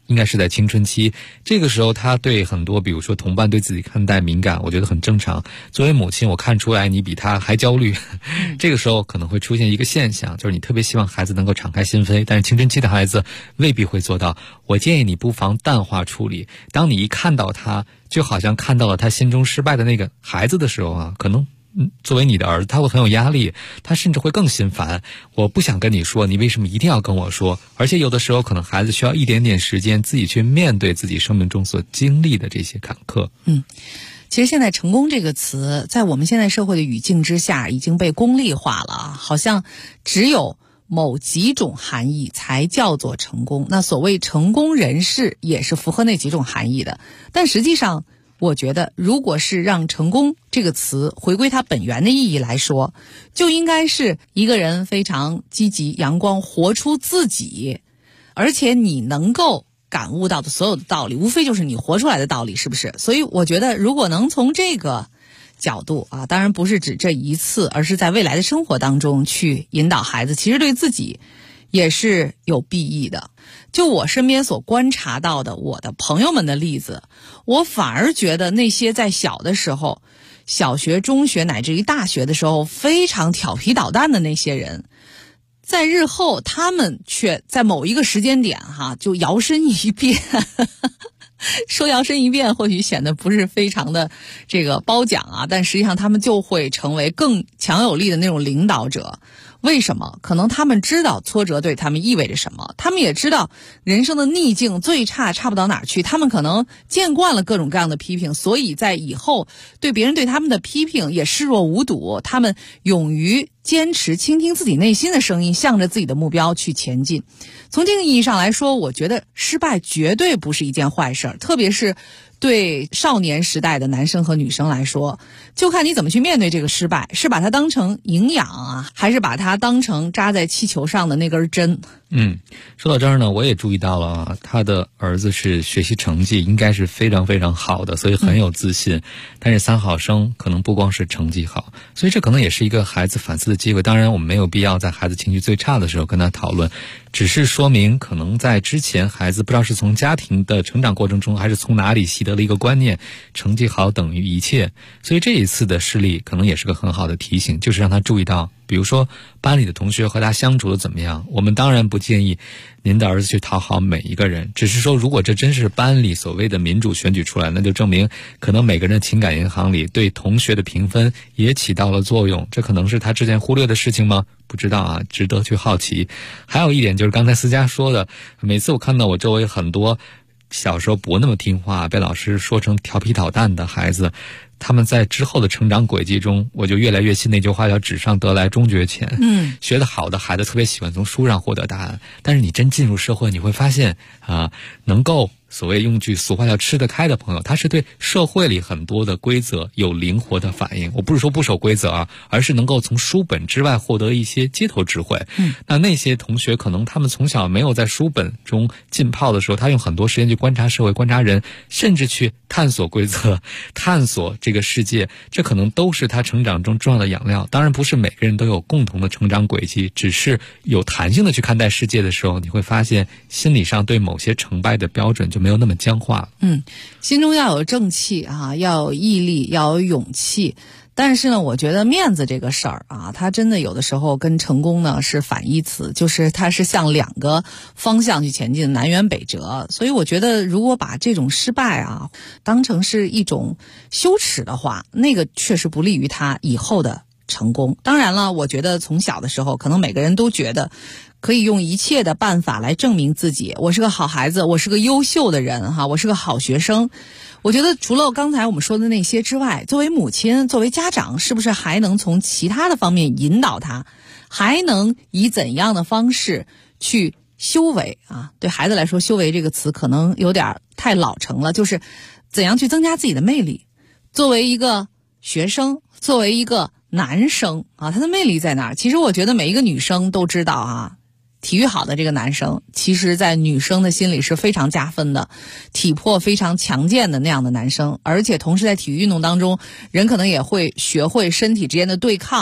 J: 应该是在青春期，这个时候他对很多比如说同伴对自己看待敏感，我觉得很正常。作为母亲，我看出来你比他还焦虑，这个时候可能会出现一个现象，就是你特别希望孩子能够敞开心扉，但是青春期的孩子未必会做到。我建议你不妨淡化处理，当你一看到他就好像看到了他心中失败的那个孩子的时候啊，可能作为你的儿子他会很有压力，他甚至会更心烦，我不想跟你说，你为什么一定要跟我说？而且有的时候可能孩子需要一点点时间自己去面对自己生命中所经历的这些坎坷。
B: 其实现在成功这个词在我们现在社会的语境之下已经被功利化了，好像只有某几种含义才叫做成功，那所谓成功人士也是符合那几种含义的。但实际上我觉得如果是让成功这个词回归它本源的意义来说，就应该是一个人非常积极阳光，活出自己，而且你能够感悟到的所有的道理无非就是你活出来的道理，是不是？所以我觉得如果能从这个角度啊，当然不是指这一次，而是在未来的生活当中去引导孩子，其实对自己也是有裨益的。就我身边所观察到的我的朋友们的例子，我反而觉得那些在小的时候，小学、中学乃至于大学的时候非常调皮捣蛋的那些人，在日后他们却在某一个时间点就摇身一变说摇身一变或许显得不是非常的这个褒奖啊，但实际上他们就会成为更强有力的那种领导者。为什么？可能他们知道挫折对他们意味着什么，他们也知道人生的逆境最差不到哪儿去，他们可能见惯了各种各样的批评，所以在以后对别人对他们的批评也视若无睹，他们勇于坚持倾听自己内心的声音，向着自己的目标去前进。从这个意义上来说，我觉得失败绝对不是一件坏事，特别是对少年时代的男生和女生来说，就看你怎么去面对这个失败，是把它当成营养啊，还是把它当成扎在气球上的那根针。
J: 说到这儿呢，我也注意到了他的儿子是学习成绩应该是非常非常好的，所以很有自信。但是3好生可能不光是成绩好，所以这可能也是一个孩子反思的机会。当然我们没有必要在孩子情绪最差的时候跟他讨论，只是说明可能在之前孩子不知道是从家庭的成长过程中还是从哪里习得了一个观念，成绩好等于一切。所以这一次的事例可能也是个很好的提醒，就是让他注意到比如说班里的同学和他相处的怎么样。我们当然不建议您的儿子去讨好每一个人，只是说如果这真是班里所谓的民主选举出来，那就证明可能每个人的情感银行里对同学的评分也起到了作用，这可能是他之前忽略的事情吗？不知道啊，值得去好奇。还有一点就是刚才思佳说的，每次我看到我周围很多小时候不那么听话，被老师说成调皮捣蛋的孩子，他们在之后的成长轨迹中，我就越来越信那句话叫纸上得来终觉浅。学得好的孩子特别喜欢从书上获得答案，但是你真进入社会，你会发现能够所谓用句俗话叫吃得开的朋友，他是对社会里很多的规则有灵活的反应。我不是说不守规则而是能够从书本之外获得一些街头智慧。那些同学可能他们从小没有在书本中浸泡的时候，他用很多时间去观察社会、观察人，甚至去探索规则、探索这个世界，这可能都是他成长中重要的养料。当然不是每个人都有共同的成长轨迹，只是有弹性的去看待世界的时候，你会发现心理上对某些成败的标准就没有那么僵化了。
B: 心中要有正气要有毅力，要有勇气。但是呢，我觉得面子这个事儿它真的有的时候跟成功呢是反义词，就是它是向两个方向去前进，南辕北辙。所以我觉得如果把这种失败当成是一种羞耻的话，那个确实不利于他以后的成功。当然了，我觉得从小的时候可能每个人都觉得可以用一切的办法来证明自己，我是个好孩子，我是个优秀的人我是个好学生。我觉得除了刚才我们说的那些之外，作为母亲，作为家长，是不是还能从其他的方面引导他，还能以怎样的方式去修为对孩子来说，修为这个词可能有点太老成了，就是怎样去增加自己的魅力。作为一个学生，作为一个男生他的魅力在哪儿？其实我觉得每一个女生都知道体育好的这个男生，其实在女生的心里是非常加分的，体魄非常强健的那样的男生，而且同时在体育运动当中，人可能也会学会身体之间的对抗，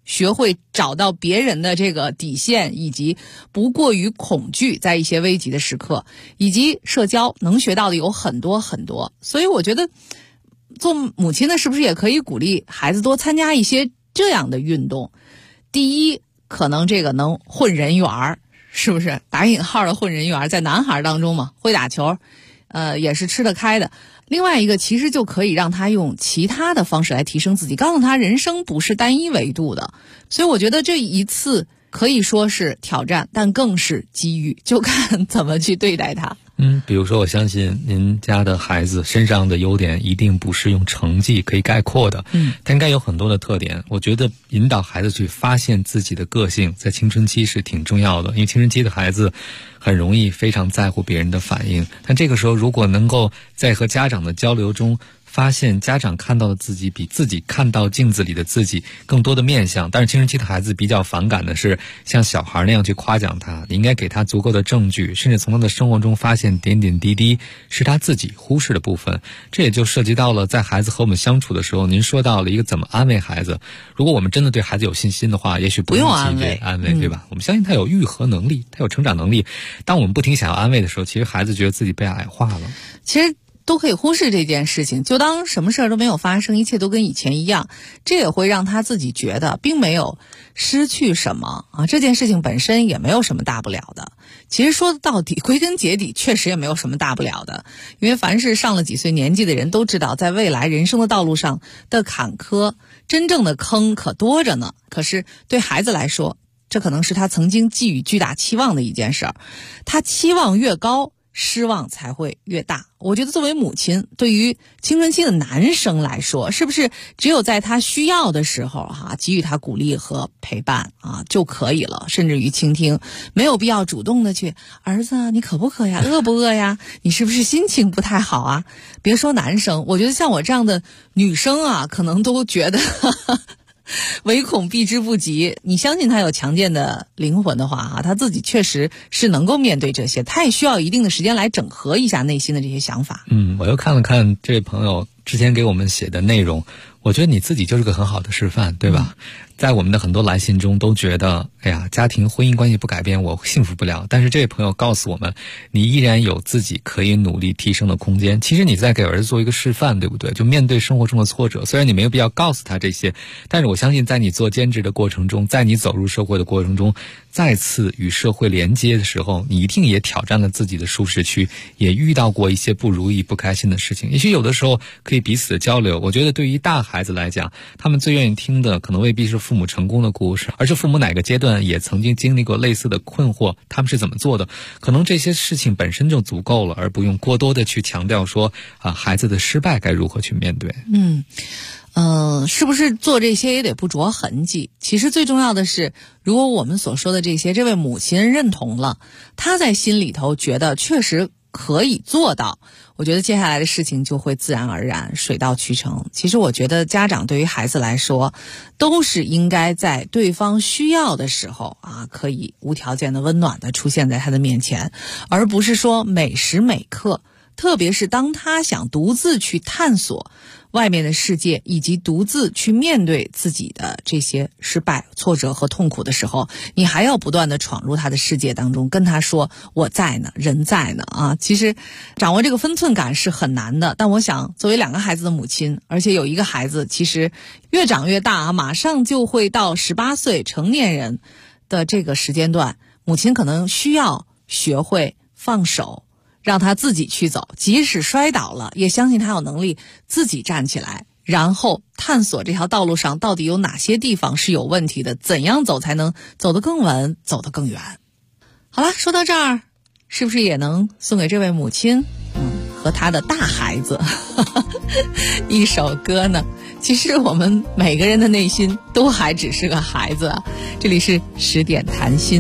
B: 学会找到别人的这个底线，以及不过于恐惧在一些危急的时刻，以及社交能学到的有很多很多。所以我觉得做母亲呢，是不是也可以鼓励孩子多参加一些这样的运动？第一，可能这个能混人缘，是不是打引号的混人缘，在男孩当中嘛，会打球也是吃得开的。另外一个其实就可以让他用其他的方式来提升自己，告诉他人生不是单一维度的。所以我觉得这一次可以说是挑战，但更是机遇，就看怎么去对待它。
J: 比如说我相信您家的孩子身上的优点一定不是用成绩可以概括的，他应该有很多的特点。我觉得引导孩子去发现自己的个性，在青春期是挺重要的，因为青春期的孩子很容易非常在乎别人的反应，但这个时候如果能够在和家长的交流中发现家长看到的自己比自己看到镜子里的自己更多的面相。但是青春期的孩子比较反感的是像小孩那样去夸奖他，你应该给他足够的证据，甚至从他的生活中发现点点滴滴是他自己忽视的部分。这也就涉及到了在孩子和我们相处的时候，您说到了一个怎么安慰孩子。如果我们真的对孩子有信心的话，也许不用安慰，对吧？我们相信他有愈合能力，他有成长能力。当我们不停想要安慰的时候，其实孩子觉得自己被矮化了。
B: 其实都可以忽视这件事情，就当什么事儿都没有发生，一切都跟以前一样，这也会让他自己觉得并没有失去什么啊，这件事情本身也没有什么大不了的。其实说到底，归根结底确实也没有什么大不了的，因为凡是上了几岁年纪的人都知道，在未来人生的道路上的坎坷，真正的坑可多着呢。可是对孩子来说，这可能是他曾经寄予巨大期望的一件事儿，他期望越高，失望才会越大。我觉得作为母亲，对于青春期的男生来说，是不是只有在他需要的时候给予他鼓励和陪伴就可以了，甚至于倾听，没有必要主动的去儿子你渴不渴呀，饿不饿呀，你是不是心情不太好啊？别说男生，我觉得像我这样的女生可能都觉得唯恐避之不及。你相信他有强健的灵魂的话他自己确实是能够面对这些，他也需要一定的时间来整合一下内心的这些想法。
J: 我又看了看这位朋友之前给我们写的内容，我觉得你自己就是个很好的示范，对吧？在我们的很多来信中都觉得，哎呀，家庭婚姻关系不改变我幸福不了。但是这位朋友告诉我们，你依然有自己可以努力提升的空间。其实你在给儿子做一个示范，对不对？就面对生活中的挫折，虽然你没有必要告诉他这些，但是我相信在你做兼职的过程中，在你走入社会的过程中，再次与社会连接的时候，你一定也挑战了自己的舒适区，也遇到过一些不如意不开心的事情。也许有的时候可以彼此的交流。我觉得对于大孩子来讲，他们最愿意听的可能未必是父母成功的故事，而是父母哪个阶段也曾经经历过类似的困惑，他们是怎么做的。可能这些事情本身就足够了，而不用过多的去强调说孩子的失败该如何去面对。
B: 是不是做这些也得不着痕迹？其实最重要的是，如果我们所说的这些，这位母亲认同了，她在心里头觉得确实可以做到，我觉得接下来的事情就会自然而然水到渠成。其实我觉得家长对于孩子来说，都是应该在对方需要的时候可以无条件的温暖的出现在他的面前，而不是说每时每刻，特别是当他想独自去探索外面的世界，以及独自去面对自己的这些失败、挫折和痛苦的时候，你还要不断的闯入他的世界当中，跟他说我在呢，人在呢其实掌握这个分寸感是很难的。但我想作为2个孩子的母亲，而且有一个孩子其实越长越大马上就会到18岁成年人的这个时间段，母亲可能需要学会放手，让他自己去走，即使摔倒了，也相信他有能力自己站起来，然后探索这条道路上到底有哪些地方是有问题的，怎样走才能走得更稳，走得更远。好了，说到这儿，是不是也能送给这位母亲和他的大孩子一首歌呢？其实我们每个人的内心都还只是个孩子这里是10点谈心。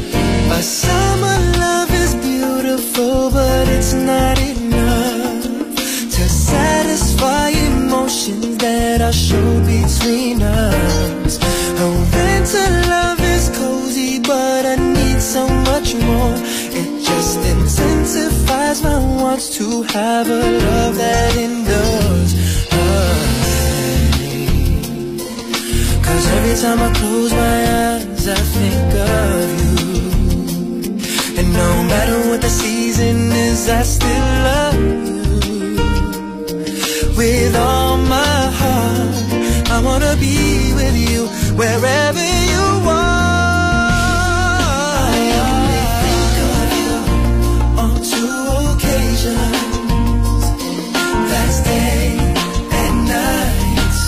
M: But it's not enough to satisfy emotions that are shown between us. A winter love is cozy, but I need so much more. It just intensifies my wants to have a love that endures. 'Cause every time I close my eyes, I think of you. And no matter what the season is, I still love you. With all my heart, I wanna be with you wherever you are. I only think of you on 2 occasions. That's day and night.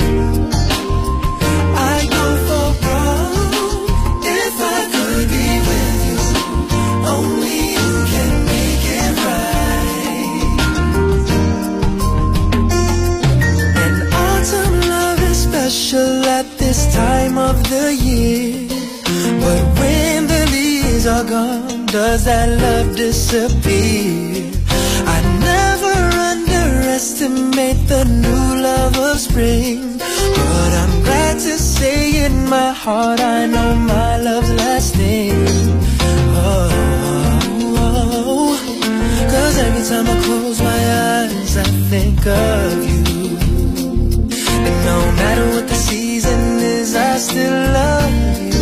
M: I go for broke if I could be with you. Only you can make it right. And autumn love is special at this time of the year. But when the leaves are gone, does that love disappear? I never underestimate the new love of spring. But I'm glad to say in my heart I know my love's lasting. Oh, 'cause every time I close my eyes I think of you. And no matter what the season is, I still love you.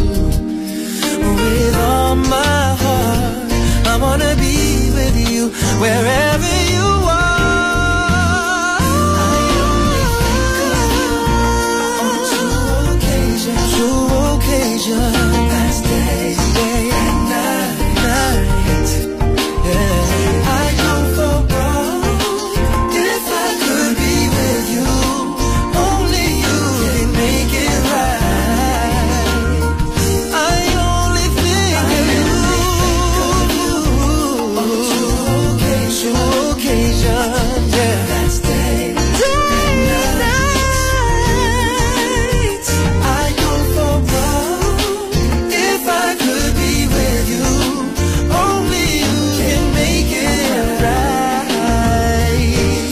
M: With all my heart, I wanna be with you wherever you are. I only think of you on 2 occasions. 2 occasions. That's day and night. Yeah. I go for broke if I could be with you. Only you can make it right. I only think of you on 2 occasions. Yeah. That's day and night. I go for broke if I could be with you. Only you can make it right.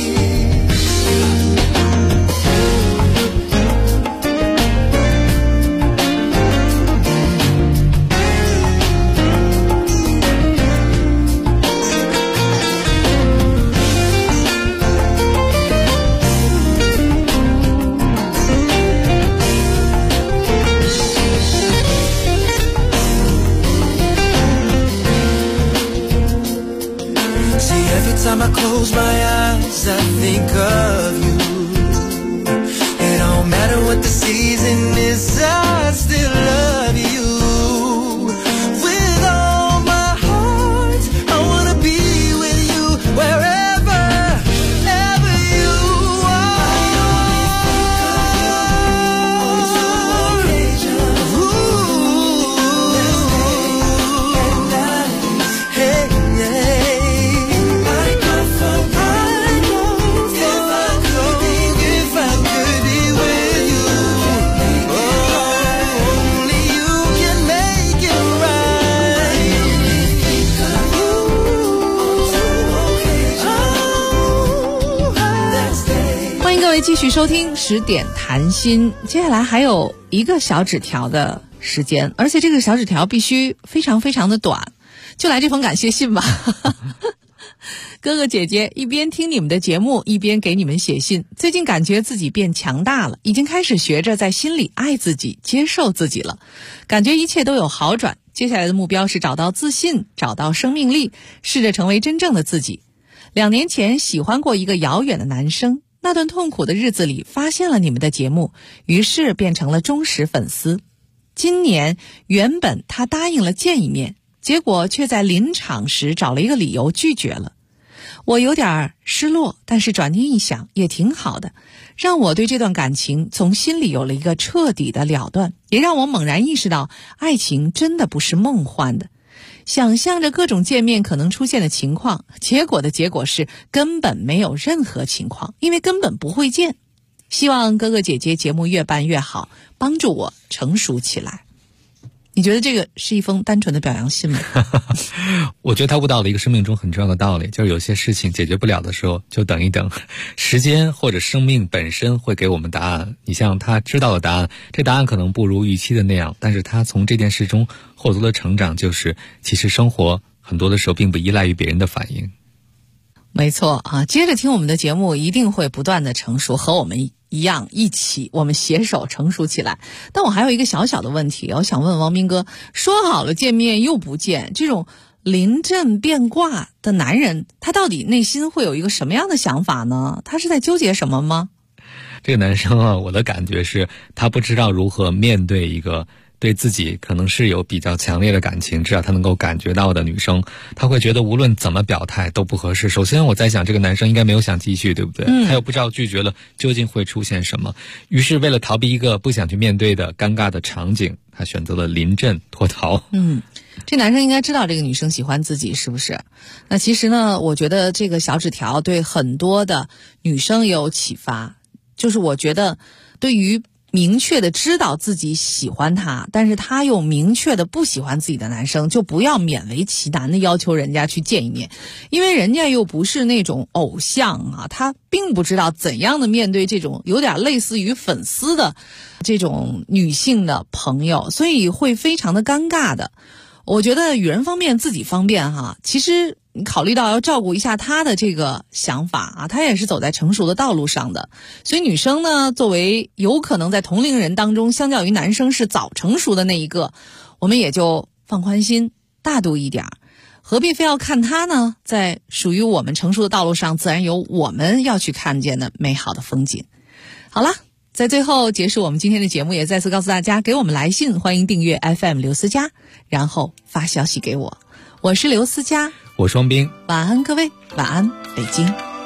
B: 继续收听10点谈心，接下来还有一个小纸条的时间，而且这个小纸条必须非常非常的短，就来这封感谢信吧。哥哥姐姐一边听你们的节目一边给你们写信，最近感觉自己变强大了，已经开始学着在心里爱自己接受自己了，感觉一切都有好转，接下来的目标是找到自信，找到生命力，试着成为真正的自己。2年前喜欢过一个遥远的男生，那段痛苦的日子里发现了你们的节目，于是变成了忠实粉丝。今年原本他答应了见一面，结果却在临场时找了一个理由拒绝了。我有点失落，但是转念一想也挺好的，让我对这段感情从心里有了一个彻底的了断，也让我猛然意识到爱情真的不是梦幻的。想象着各种见面可能出现的情况，结果是根本没有任何情况，因为根本不会见。希望哥哥姐姐节目越办越好，帮助我成熟起来。你觉得这个是一封单纯的表扬信吗？
J: 我觉得他悟到了一个生命中很重要的道理，就是有些事情解决不了的时候就等一等，时间或者生命本身会给我们答案。你像他知道的答案，这答案可能不如预期的那样，但是他从这件事中获得的成长就是其实生活很多的时候并不依赖于别人的反应。
B: 没错啊，接着听我们的节目一定会不断的成熟，和我们一样一起我们携手成熟起来。但我还有一个小小的问题，我想问王斌哥，说好了见面又不见，这种临阵变卦的男人，他到底内心会有一个什么样的想法呢？他是在纠结什么吗？
J: 这个男生啊，我的感觉是他不知道如何面对一个对自己可能是有比较强烈的感情，至少他能够感觉到的女生，他会觉得无论怎么表态都不合适。首先我在想，这个男生应该没有想继续，对不对？他又不知道拒绝了究竟会出现什么，于是为了逃避一个不想去面对的尴尬的场景，他选择了临阵脱逃。
B: 这男生应该知道这个女生喜欢自己，是不是？那其实呢，我觉得这个小纸条对很多的女生也有启发，就是我觉得对于明确的知道自己喜欢他，但是他又明确的不喜欢自己的男生，就不要勉为其难的要求人家去见一面，因为人家又不是那种偶像啊，他并不知道怎样的面对这种有点类似于粉丝的这种女性的朋友，所以会非常的尴尬的。我觉得与人方便自己方便哈，其实你考虑到要照顾一下他的这个想法啊，他也是走在成熟的道路上的。所以女生呢，作为有可能在同龄人当中相较于男生是早成熟的那一个，我们也就放宽心，大度一点，何必非要看他呢？在属于我们成熟的道路上，自然有我们要去看见的美好的风景。好了，在最后结束我们今天的节目，也再次告诉大家，给我们来信，欢迎订阅 FM 刘思佳，然后发消息给我。我是刘思佳，
J: 我双冰，
B: 晚安各位，晚安北京。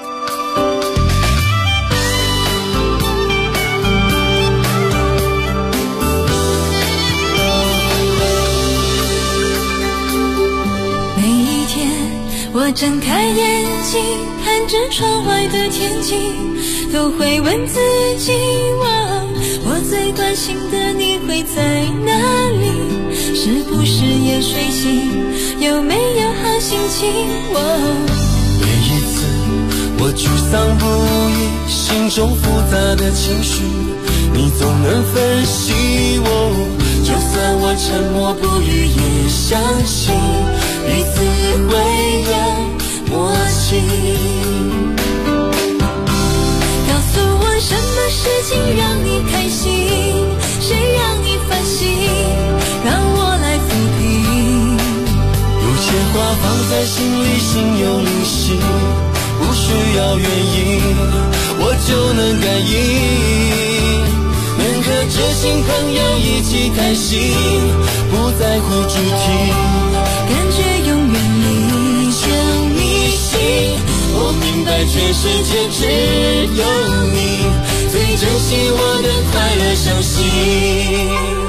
I: 每一天我睁开眼睛，看着窗外的天气，都会问自己，我最关心的你会在哪里？是不是也睡醒？有没有好心情？
M: 每一次我沮丧不已，心中复杂的情绪，你总能分析我。就算我沉默不语，也相信彼此会有默契。
I: 告诉我什么事情让你开心，谁让你烦心，让我来抚平。
M: 有些话放在心里，心有灵犀，不需要原因，我就能感应。能和知心朋友一起开心，不在乎主题，
I: 感觉永远离
M: 就迷信。我明白全世界只有你最珍惜我的快乐伤心。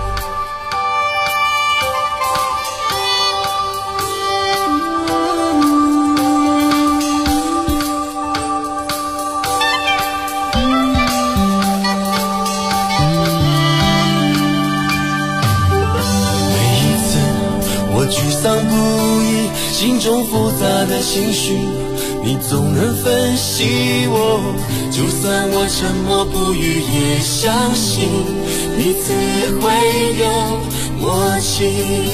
M: 心中复杂的情绪，你总能分析我。就算我沉默不语，也相信彼此会有默契。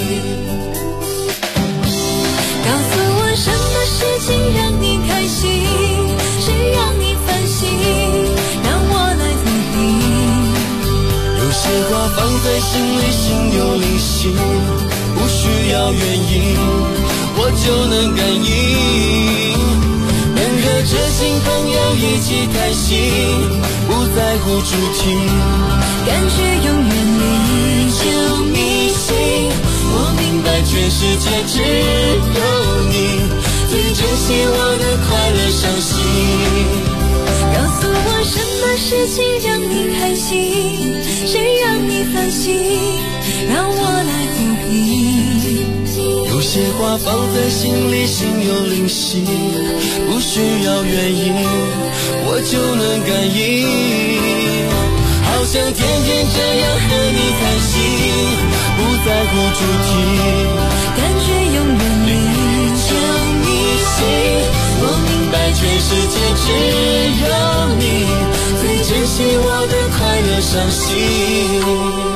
I: 告诉我什么事情让你开心，谁让你烦心，让我来抚平。
M: 有些话放在心里，心有灵犀，不需要原因，我就能感应。能和知心朋友一起开心，不在乎主题，
I: 感觉永远离
M: 就迷信。我明白全世界只有你最珍惜我的快乐伤心。
I: 告诉我什么事情让你开心，谁让你烦心，让我来抚平。
M: 有些话放在心里，心有灵犀，不需要原因，我就能感应。好想天天这样和你开心，不在乎主题，
I: 感觉永远离
M: 就迷信。我明白全世界只有你最珍惜我的快乐伤心。